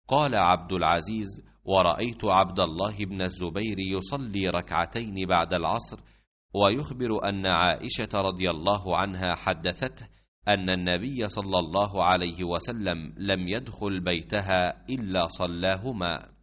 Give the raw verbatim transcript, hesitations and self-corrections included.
قال عبد العزيز: ورأيت عبد الله بن الزبير يصلي ركعتين بعد العصر، ويخبر أن عائشة رضي الله عنها حدثته أن النبي صلى الله عليه وسلم لم يدخل بيتها إلا صلاهما.